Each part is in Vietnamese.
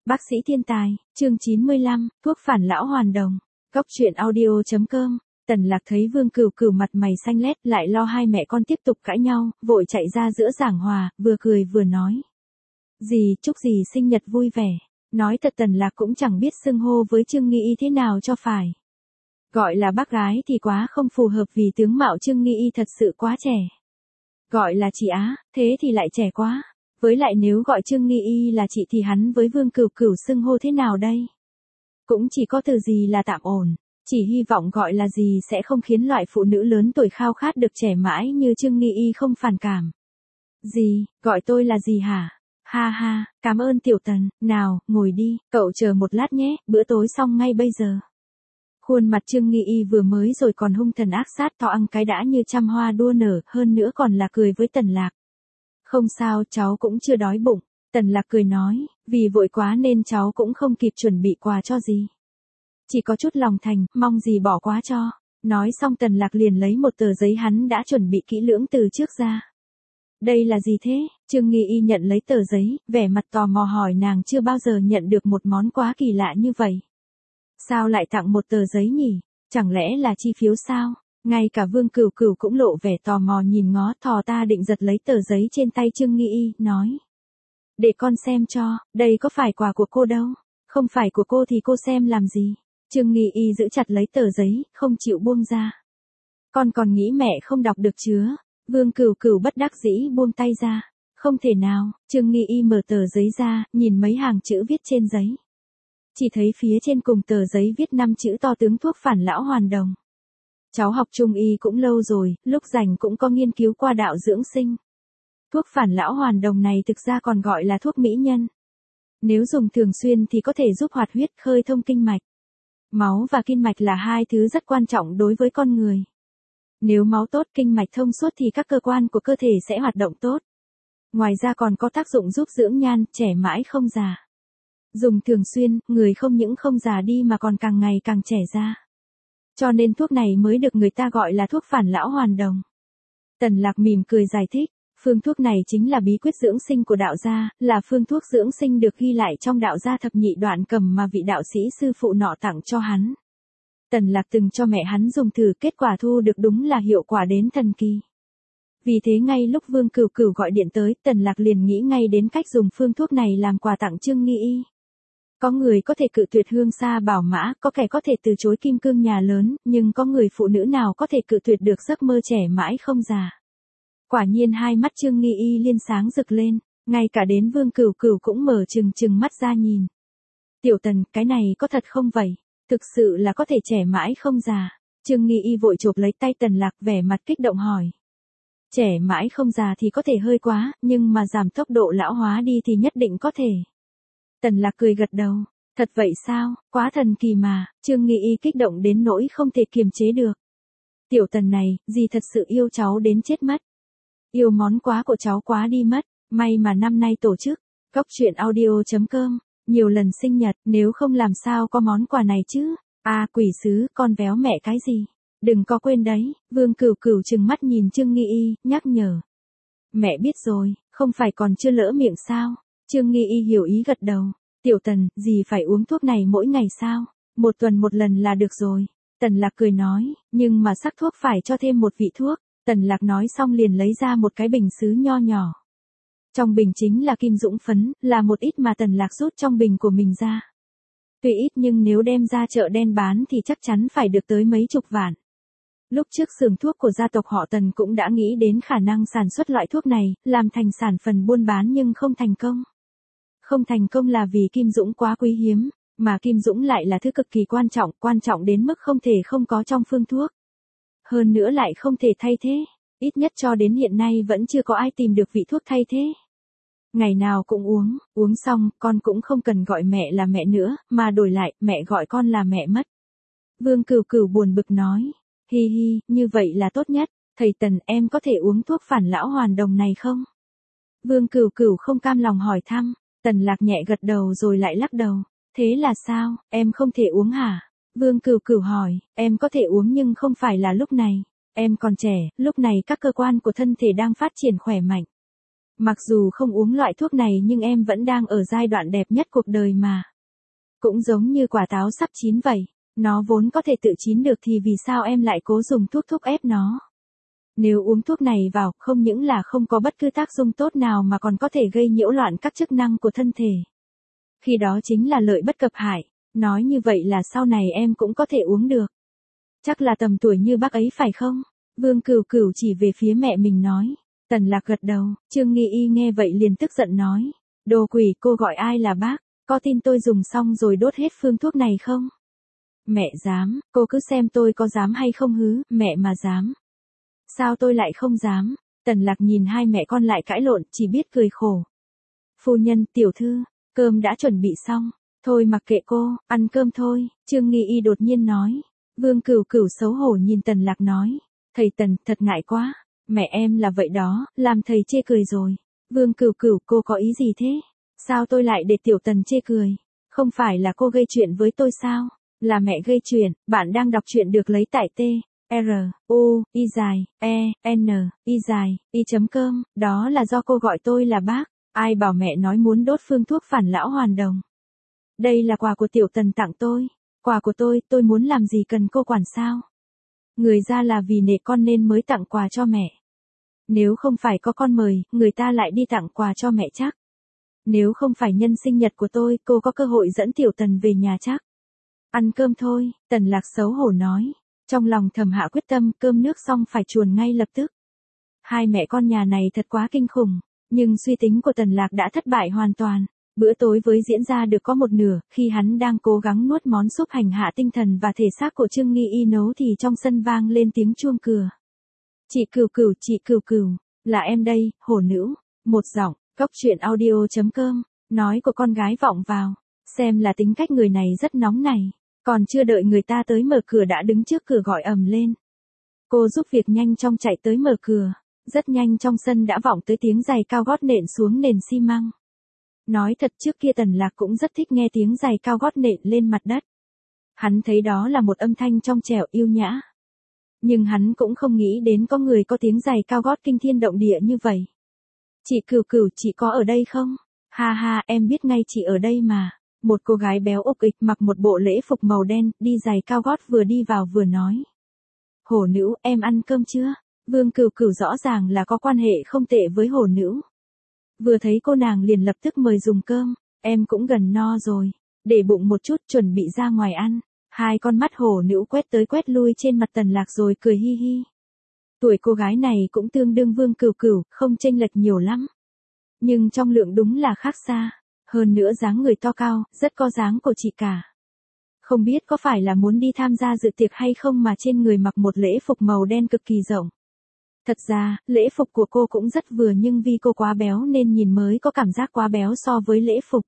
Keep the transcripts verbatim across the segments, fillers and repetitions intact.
Bác sĩ thiên tài, chương chín mươi lăm, thuốc phản lão hoàn đồng. Cóc truyện audio chấm com. Tần Lạc thấy Vương Cửu Cửu mặt mày xanh lét, lại lo hai mẹ con tiếp tục cãi nhau, vội chạy ra giữa giảng hòa, vừa cười vừa nói: "Dì, chúc dì sinh nhật vui vẻ." Nói thật Tần Lạc cũng chẳng biết xưng hô với Trương Nghi Y thế nào cho phải. Gọi là bác gái thì quá không phù hợp vì tướng mạo Trương Nghi Y thật sự quá trẻ. Gọi là chị Á, thế thì lại trẻ quá. Với lại nếu gọi Trương Nghi Y là chị thì hắn với Vương Cửu Cửu xưng hô thế nào đây? Cũng chỉ có từ gì là tạm ổn, chỉ hy vọng gọi là gì sẽ không khiến loại phụ nữ lớn tuổi khao khát được trẻ mãi như Trương Nghi Y không phản cảm. "Dì, gọi tôi là gì hả?" "Ha ha, cảm ơn tiểu Tần, nào, ngồi đi, cậu chờ một lát nhé, bữa tối xong ngay bây giờ." Khuôn mặt Trương Nghi Y vừa mới rồi còn hung thần ác sát to ăn cái đã như trăm hoa đua nở, hơn nữa còn là cười với Tần Lạc. "Không sao, cháu cũng chưa đói bụng." Tần Lạc cười nói, vì vội quá nên cháu cũng không kịp chuẩn bị quà cho dì. Chỉ có chút lòng thành, mong dì bỏ quá cho. Nói xong Tần Lạc liền lấy một tờ giấy hắn đã chuẩn bị kỹ lưỡng từ trước ra. "Đây là gì thế?" Trương Nghi Y nhận lấy tờ giấy, vẻ mặt tò mò hỏi nàng chưa bao giờ nhận được một món quà kỳ lạ như vậy. "Sao lại tặng một tờ giấy nhỉ? Chẳng lẽ là chi phiếu sao?" Ngay cả Vương Cửu Cửu cũng lộ vẻ tò mò nhìn ngó, thò ta định giật lấy tờ giấy trên tay Trương Nghi Y, nói: "Để con xem cho, đây có phải quà của cô đâu." "Không phải của cô thì cô xem làm gì?" Trương Nghi Y giữ chặt lấy tờ giấy, không chịu buông ra. "Con còn nghĩ mẹ không đọc được chứa." Vương Cửu Cửu bất đắc dĩ buông tay ra. "Không thể nào." Trương Nghi Y mở tờ giấy ra, nhìn mấy hàng chữ viết trên giấy. Chỉ thấy phía trên cùng tờ giấy viết năm chữ to tướng thuốc phản lão hoàn đồng. "Cháu học trung y cũng lâu rồi, lúc rảnh cũng có nghiên cứu qua đạo dưỡng sinh. Thuốc phản lão hoàn đồng này thực ra còn gọi là thuốc mỹ nhân. Nếu dùng thường xuyên thì có thể giúp hoạt huyết, khơi thông kinh mạch. Máu và kinh mạch là hai thứ rất quan trọng đối với con người. Nếu máu tốt, kinh mạch thông suốt thì các cơ quan của cơ thể sẽ hoạt động tốt. Ngoài ra còn có tác dụng giúp dưỡng nhan, trẻ mãi không già. Dùng thường xuyên, người không những không già đi mà còn càng ngày càng trẻ ra. Cho nên thuốc này mới được người ta gọi là thuốc phản lão hoàn đồng." Tần Lạc mỉm cười giải thích, phương thuốc này chính là bí quyết dưỡng sinh của đạo gia, là phương thuốc dưỡng sinh được ghi lại trong đạo gia thập nhị đoạn cầm mà vị đạo sĩ sư phụ nọ tặng cho hắn. Tần Lạc từng cho mẹ hắn dùng thử, kết quả thu được đúng là hiệu quả đến thần kỳ. Vì thế ngay lúc Vương Cửu Cửu gọi điện tới, Tần Lạc liền nghĩ ngay đến cách dùng phương thuốc này làm quà tặng Trương Nghi Y. Có người có thể cự tuyệt hương sa bảo mã, có kẻ có thể từ chối kim cương nhà lớn, nhưng có người phụ nữ nào có thể cự tuyệt được giấc mơ trẻ mãi không già. Quả nhiên hai mắt Trương Nghi Y liên sáng rực lên, ngay cả đến Vương Cửu Cửu cũng mở trừng trừng mắt ra nhìn. "Tiểu Tần, cái này có thật không vậy? Thực sự là có thể trẻ mãi không già?" Trương Nghi Y vội chộp lấy tay Tần Lạc, vẻ mặt kích động hỏi. "Trẻ mãi không già thì có thể hơi quá, nhưng mà giảm tốc độ lão hóa đi thì nhất định có thể." Tần Lạc cười gật đầu. "Thật vậy sao, quá thần kỳ mà." Trương Nghi Y kích động đến nỗi không thể kiềm chế được. "Tiểu Tần này, dì thật sự yêu cháu đến chết mất. Yêu món quà của cháu quá đi mất, may mà năm nay tổ chức Cóc truyện audio chấm com, nhiều lần sinh nhật, nếu không làm sao có món quà này chứ." "À quỷ sứ, con véo mẹ cái gì? Đừng có quên đấy." Vương Cửu Cửu trừng mắt nhìn Trương Nghi Y, nhắc nhở. "Mẹ biết rồi, không phải còn chưa lỡ miệng sao?" Trương Nghi Y hiểu ý gật đầu. "Tiểu Tần, dì phải uống thuốc này mỗi ngày sao?" "Một tuần một lần là được rồi." Tần Lạc cười nói, "nhưng mà sắc thuốc phải cho thêm một vị thuốc." Tần Lạc nói xong liền lấy ra một cái bình sứ nho nhỏ. Trong bình chính là kim dũng phấn, là một ít mà Tần Lạc rút trong bình của mình ra. Tuy ít nhưng nếu đem ra chợ đen bán thì chắc chắn phải được tới mấy chục vạn. Lúc trước xưởng thuốc của gia tộc họ Tần cũng đã nghĩ đến khả năng sản xuất loại thuốc này, làm thành sản phần buôn bán nhưng không thành công. Không thành công là vì kim dũng quá quý hiếm, mà kim dũng lại là thứ cực kỳ quan trọng, quan trọng đến mức không thể không có trong phương thuốc. Hơn nữa lại không thể thay thế, ít nhất cho đến hiện nay vẫn chưa có ai tìm được vị thuốc thay thế. Ngày nào cũng uống, uống xong, con cũng không cần gọi mẹ là mẹ nữa, mà đổi lại, mẹ gọi con là mẹ mất." Vương Cửu Cửu buồn bực nói, "Hi hi, như vậy là tốt nhất, thầy Tần, em có thể uống thuốc phản lão hoàn đồng này không?" Vương Cửu Cửu không cam lòng hỏi thăm. Tần Lạc nhẹ gật đầu rồi lại lắc đầu. "Thế là sao, em không thể uống hả?" Vương Cửu Cửu hỏi. "Em có thể uống nhưng không phải là lúc này. Em còn trẻ, lúc này các cơ quan của thân thể đang phát triển khỏe mạnh. Mặc dù không uống loại thuốc này nhưng em vẫn đang ở giai đoạn đẹp nhất cuộc đời mà. Cũng giống như quả táo sắp chín vậy, nó vốn có thể tự chín được thì vì sao em lại cố dùng thuốc thúc ép nó. Nếu uống thuốc này vào, không những là không có bất cứ tác dụng tốt nào mà còn có thể gây nhiễu loạn các chức năng của thân thể. Khi đó chính là lợi bất cập hại, nói như vậy là sau này em cũng có thể uống được. Chắc là tầm tuổi như bác ấy phải không? Vương Cửu Cửu chỉ về phía mẹ mình nói. Tần Lạc gật đầu, Trương Nghi Y nghe vậy liền tức giận nói. Đồ quỷ, cô gọi ai là bác, có tin tôi dùng xong rồi đốt hết phương thuốc này không? Mẹ dám, cô cứ xem tôi có dám hay không hứ, mẹ mà dám. Sao tôi lại không dám? Tần Lạc nhìn hai mẹ con lại cãi lộn, chỉ biết cười khổ. Phu nhân, tiểu thư, cơm đã chuẩn bị xong. Thôi mặc kệ cô, ăn cơm thôi, Trương Nghi Y đột nhiên nói. Vương Cửu Cửu xấu hổ nhìn Tần Lạc nói. Thầy Tần, thật ngại quá. Mẹ em là vậy đó, làm thầy chê cười rồi. Vương Cửu Cửu, cô có ý gì thế? Sao tôi lại để tiểu Tần chê cười? Không phải là cô gây chuyện với tôi sao? Là mẹ gây chuyện, bạn đang đọc truyện được lấy tại T. R, U, Y dài, E, N, Y dài, Y chấm cơm, đó là do cô gọi tôi là bác, ai bảo mẹ nói muốn đốt phương thuốc phản lão hoàn đồng. Đây là quà của tiểu Tần tặng tôi, quà của tôi, tôi muốn làm gì cần cô quản sao? Người ra là vì nể con nên mới tặng quà cho mẹ. Nếu không phải có con mời, người ta lại đi tặng quà cho mẹ chắc. Nếu không phải nhân sinh nhật của tôi, cô có cơ hội dẫn tiểu Tần về nhà chắc. Ăn cơm thôi, Tần Lạc xấu hổ nói. Trong lòng thầm hạ quyết tâm, cơm nước xong phải chuồn ngay lập tức. Hai mẹ con nhà này thật quá kinh khủng, nhưng suy tính của Tần Lạc đã thất bại hoàn toàn. Bữa tối với diễn ra được có một nửa, khi hắn đang cố gắng nuốt món súp hành hạ tinh thần và thể xác của Trương Nghi Y nấu thì trong sân vang lên tiếng chuông cửa. Chị Cửu Cửu, chị Cửu Cửu, là em đây, hổ nữ. Một giọng, cốc truyện audio chấm com, nói của con gái vọng vào, xem là tính cách người này rất nóng này. Còn chưa đợi người ta tới mở cửa đã đứng trước cửa gọi ầm lên. Cô giúp việc nhanh chóng chạy tới mở cửa. Rất nhanh trong sân đã vọng tới tiếng giày cao gót nện xuống nền xi măng. Nói thật trước kia Tần Lạc cũng rất thích nghe tiếng giày cao gót nện lên mặt đất. Hắn thấy đó là một âm thanh trong trẻo yêu nhã. Nhưng hắn cũng không nghĩ đến có người có tiếng giày cao gót kinh thiên động địa như vậy. Chị Cửu Cửu, chị có ở đây không? Ha ha, em biết ngay chị ở đây mà. Một cô gái béo ục ịch mặc một bộ lễ phục màu đen, đi giày cao gót vừa đi vào vừa nói. Hổ nữ, em ăn cơm chưa? Vương Cửu Cửu rõ ràng là có quan hệ không tệ với hổ nữ. Vừa thấy cô nàng liền lập tức mời dùng cơm, em cũng gần no rồi, để bụng một chút chuẩn bị ra ngoài ăn. Hai con mắt hổ nữ quét tới quét lui trên mặt Tần Lạc rồi cười hi hi. Tuổi cô gái này cũng tương đương Vương Cửu Cửu, không chênh lệch nhiều lắm. Nhưng trong lượng đúng là khác xa. Hơn nữa dáng người to cao, rất có dáng của chị cả. Không biết có phải là muốn đi tham gia dự tiệc hay không mà trên người mặc một lễ phục màu đen cực kỳ rộng. Thật ra, lễ phục của cô cũng rất vừa nhưng vì cô quá béo nên nhìn mới có cảm giác quá béo so với lễ phục.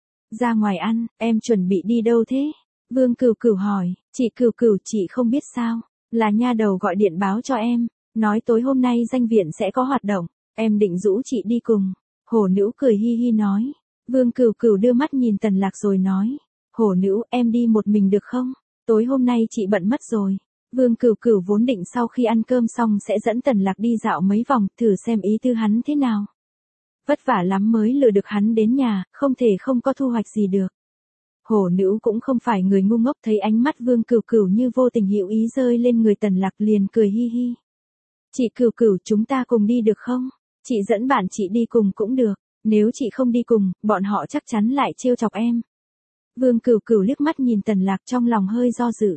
Ra ngoài ăn, em chuẩn bị đi đâu thế? Vương Cửu Cửu hỏi, chị Cửu Cửu chị không biết sao, là nha đầu gọi điện báo cho em, nói tối hôm nay danh viện sẽ có hoạt động, em định rủ chị đi cùng. Hổ nữ cười hi hi nói. Vương Cửu Cửu đưa mắt nhìn Tần Lạc rồi nói. Hổ nữ, em đi một mình được không? Tối hôm nay chị bận mất rồi. Vương Cửu Cửu vốn định sau khi ăn cơm xong sẽ dẫn Tần Lạc đi dạo mấy vòng, thử xem ý tư hắn thế nào. Vất vả lắm mới lừa được hắn đến nhà, không thể không có thu hoạch gì được. Hổ nữ cũng không phải người ngu ngốc, thấy ánh mắt Vương Cửu Cửu như vô tình hữu ý rơi lên người Tần Lạc liền cười hi hi. Chị Cửu Cửu, chúng ta cùng đi được không? Chị dẫn bạn chị đi cùng cũng được. Nếu chị không đi cùng, bọn họ chắc chắn lại trêu chọc em. Vương Cửu Cửu liếc mắt nhìn Tần Lạc trong lòng hơi do dự.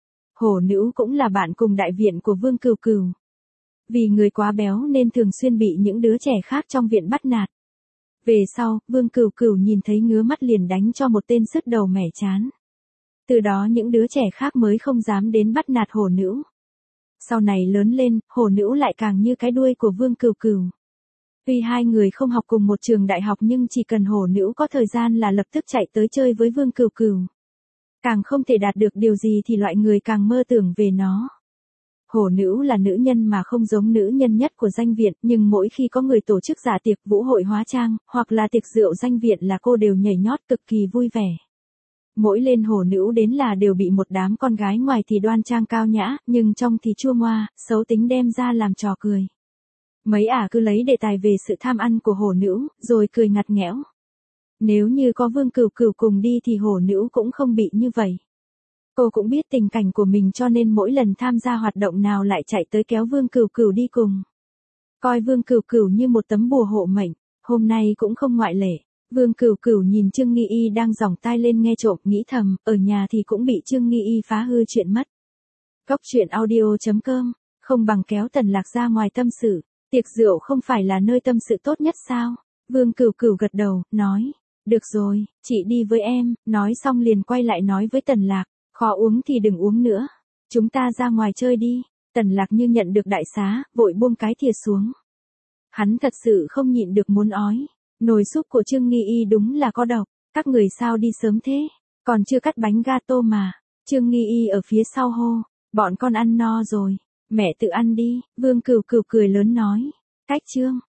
Hổ nữ cũng là bạn cùng đại viện của Vương Cửu Cửu. Vì người quá béo nên thường xuyên bị những đứa trẻ khác trong viện bắt nạt. Về sau, Vương Cửu Cửu nhìn thấy ngứa mắt liền đánh cho một tên sứt đầu mẻ chán. Từ đó những đứa trẻ khác mới không dám đến bắt nạt hổ nữ. Sau này lớn lên, hổ nữ lại càng như cái đuôi của Vương Cửu Cửu. Tuy hai người không học cùng một trường đại học nhưng chỉ cần hổ nữ có thời gian là lập tức chạy tới chơi với Vương Cửu Cửu. Càng không thể đạt được điều gì thì loại người càng mơ tưởng về nó. Hổ nữ là nữ nhân mà không giống nữ nhân nhất của danh viện, nhưng mỗi khi có người tổ chức dạ tiệc vũ hội hóa trang, hoặc là tiệc rượu danh viện là cô đều nhảy nhót cực kỳ vui vẻ. Mỗi lên hổ nữ đến là đều bị một đám con gái ngoài thì đoan trang cao nhã, nhưng trong thì chua ngoa, xấu tính đem ra làm trò cười. Mấy ả cứ lấy đề tài về sự tham ăn của hổ nữ, rồi cười ngặt nghẽo. Nếu như có Vương Cửu Cửu cùng đi thì hổ nữ cũng không bị như vậy. Cô cũng biết tình cảnh của mình cho nên mỗi lần tham gia hoạt động nào lại chạy tới kéo Vương Cửu Cửu đi cùng. Coi Vương Cửu Cửu như một tấm bùa hộ mệnh, hôm nay cũng không ngoại lệ. Vương Cửu Cửu nhìn Trương Nghi Y đang giỏng tai lên nghe trộm, nghĩ thầm, ở nhà thì cũng bị Trương Nghi Y phá hư chuyện mất. Cốc truyện audio chấm com, không bằng kéo Tần Lạc ra ngoài tâm sự, tiệc rượu không phải là nơi tâm sự tốt nhất sao? Vương Cửu Cửu gật đầu, nói, được rồi, chị đi với em, nói xong liền quay lại nói với Tần Lạc, khó uống thì đừng uống nữa, chúng ta ra ngoài chơi đi. Tần Lạc như nhận được đại xá, vội buông cái thìa xuống. Hắn thật sự không nhịn được muốn ói, nồi súp của Trương Nghi Y đúng là có độc, các người sao đi sớm thế, còn chưa cắt bánh gato mà. Trương Nghi Y ở phía sau hô, bọn con ăn no rồi, mẹ tự ăn đi. Vương Cửu Cửu cười lớn nói, cách Trương